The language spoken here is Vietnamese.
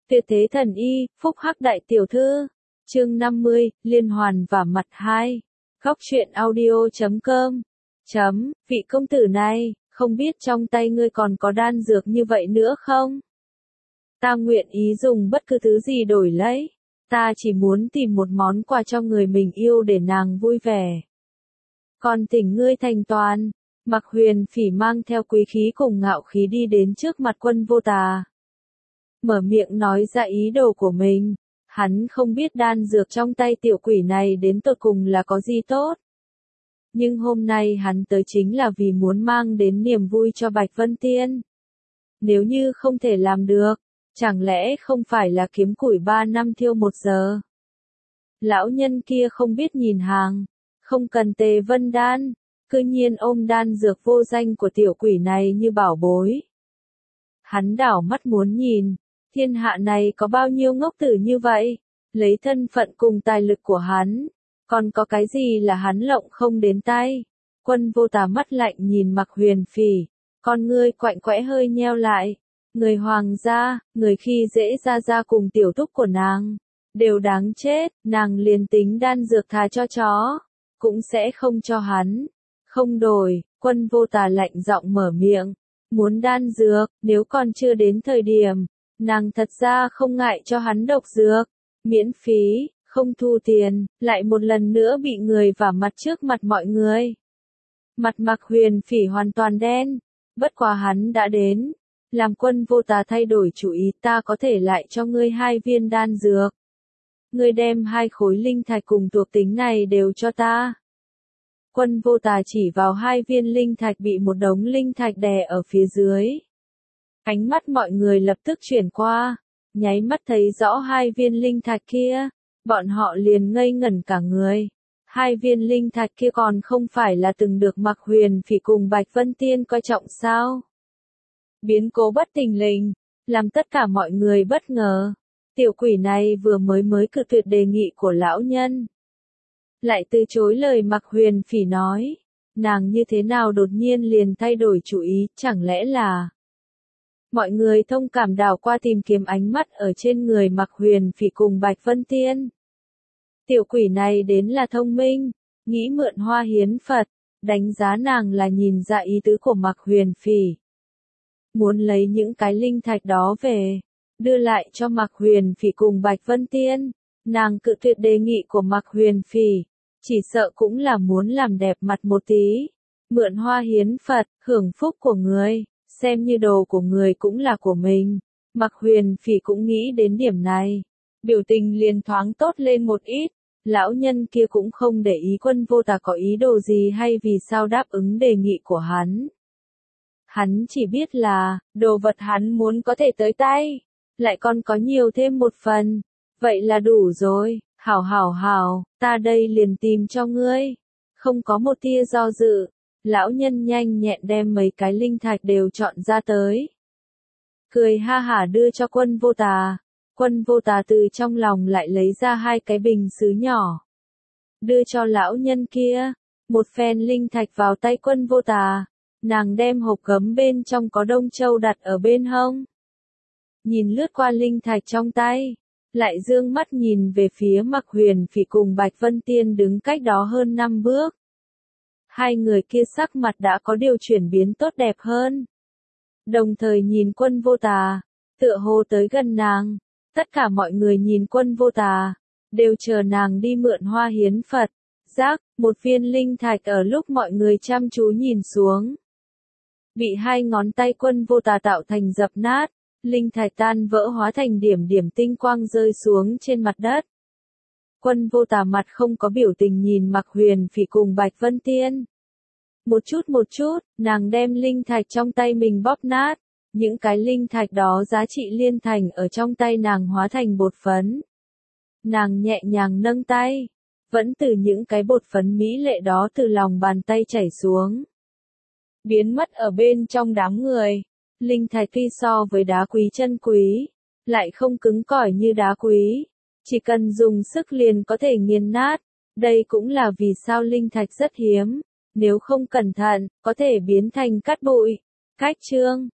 Tuyệt thế thần y, phúc hắc đại tiểu thư. Chương 50, liên hoàn và mặt 2. Góc truyện audio.com. Vị công tử này, không biết trong tay ngươi còn có đan dược như vậy nữa không? Ta nguyện ý dùng bất cứ thứ gì đổi lấy. Ta chỉ muốn tìm một món quà cho người mình yêu để nàng vui vẻ. Còn thỉnh ngươi thành toàn. Mạc Huyền Phỉ mang theo quý khí cùng ngạo khí đi đến trước mặt Quân Vô Tà. Mở miệng nói ra ý đồ của mình. Hắn không biết đan dược trong tay tiểu quỷ này đến tột cùng là có gì tốt. Nhưng hôm nay hắn tới chính là vì muốn mang đến niềm vui cho Bạch Vân Tiên. Nếu như không thể làm được, chẳng lẽ không phải là kiếm củi 3 năm thiêu 1 giờ? Lão nhân kia không biết nhìn hàng, không cần Tề Vân Đan, cư nhiên ôm đan dược vô danh của tiểu quỷ này như bảo bối. Hắn đảo mắt muốn nhìn, thiên hạ này có bao nhiêu ngốc tử như vậy, lấy thân phận cùng tài lực của hắn, còn có cái gì là hắn lộng không đến tay. Quân Vô Tà mắt lạnh nhìn Mạc Huyền Phỉ, con ngươi quạnh quẽ hơi nheo lại. Người hoàng gia, người khi dễ ra cùng tiểu thúc của nàng, đều đáng chết, nàng liền tính đan dược thà cho chó, cũng sẽ không cho hắn. Không đổi, Quân Vô Tà lạnh giọng mở miệng, muốn đan dược, nếu còn chưa đến thời điểm, nàng thật ra không ngại cho hắn độc dược, miễn phí, không thu tiền, lại một lần nữa bị người vả mặt trước mặt mọi người. Mặt Mạc Huyền Phỉ hoàn toàn đen, bất quá hắn đã đến. Làm Quân Vô Tà thay đổi chủ ý, ta có thể lại cho ngươi 2 viên đan dược. Ngươi đem 2 khối linh thạch cùng thuộc tính này đều cho ta. Quân Vô Tà chỉ vào 2 viên linh thạch bị một đống linh thạch đè ở phía dưới. Ánh mắt mọi người lập tức chuyển qua, nháy mắt thấy rõ 2 viên linh thạch kia, bọn họ liền ngây ngẩn cả người. 2 viên linh thạch kia còn không phải là từng được Mạc Huyền Phỉ cùng Bạch Vân Tiên coi trọng sao? Biến cố bất thình lình, làm tất cả mọi người bất ngờ. Tiểu quỷ này vừa mới cự tuyệt đề nghị của lão nhân. Lại từ chối lời Mạc Huyền Phỉ nói. Nàng như thế nào đột nhiên liền thay đổi chủ ý, chẳng lẽ là... Mọi người thông cảm đảo qua tìm kiếm ánh mắt ở trên người Mạc Huyền Phỉ cùng Bạch Vân Tiên. Tiểu quỷ này đến là thông minh, nghĩ mượn hoa hiến Phật, đánh giá nàng là nhìn ra ý tứ của Mạc Huyền Phỉ. Muốn lấy những cái linh thạch đó về, đưa lại cho Mạc Huyền Phỉ cùng Bạch Vân Tiên. Nàng cự tuyệt đề nghị của Mạc Huyền Phỉ, chỉ sợ cũng là muốn làm đẹp mặt một tí. Mượn hoa hiến Phật, hưởng phúc của người, xem như đồ của người cũng là của mình. Mạc Huyền Phỉ cũng nghĩ đến điểm này. Biểu tình liền thoáng tốt lên một ít. Lão nhân kia cũng không để ý Quân Vô Tà có ý đồ gì hay vì sao đáp ứng đề nghị của hắn. Hắn chỉ biết là, đồ vật hắn muốn có thể tới tay, lại còn có nhiều thêm một phần, vậy là đủ rồi, hảo, ta đây liền tìm cho ngươi. Không có một tia do dự, lão nhân nhanh nhẹn đem mấy cái linh thạch đều chọn ra tới. Cười ha hả đưa cho Quân Vô Tà. Quân Vô Tà từ trong lòng lại lấy ra 2 cái bình sứ nhỏ. Đưa cho lão nhân kia, một phen linh thạch vào tay Quân Vô Tà. Nàng đem hộp gấm bên trong có đông châu đặt ở bên hông. Nhìn lướt qua linh thạch trong tay, lại dương mắt nhìn về phía Mạc Huyền Phỉ cùng Bạch Vân Tiên đứng cách đó hơn 5 bước. 2 người kia sắc mặt đã có điều chuyển biến tốt đẹp hơn. Đồng thời nhìn Quân Vô Tà, tựa hồ tới gần nàng. Tất cả mọi người nhìn Quân Vô Tà, đều chờ nàng đi mượn hoa hiến Phật. Rác, một viên linh thạch ở lúc mọi người chăm chú nhìn xuống. Bị 2 ngón tay Quân Vô Tà tạo thành dập nát, linh thạch tan vỡ hóa thành điểm tinh quang rơi xuống trên mặt đất. Quân Vô Tà mặt không có biểu tình nhìn Mạc Huyền Phỉ cùng Bạch Vân Tiên. Một chút, nàng đem linh thạch trong tay mình bóp nát. Những cái linh thạch đó giá trị liên thành ở trong tay nàng hóa thành bột phấn. Nàng nhẹ nhàng nâng tay, vẫn từ những cái bột phấn mỹ lệ đó từ lòng bàn tay chảy xuống. Biến mất ở bên trong đám người. Linh thạch tuy so với đá quý chân quý, lại không cứng cỏi như đá quý. Chỉ cần dùng sức liền có thể nghiền nát. Đây cũng là vì sao linh thạch rất hiếm. Nếu không cẩn thận, có thể biến thành cát bụi. Cách chương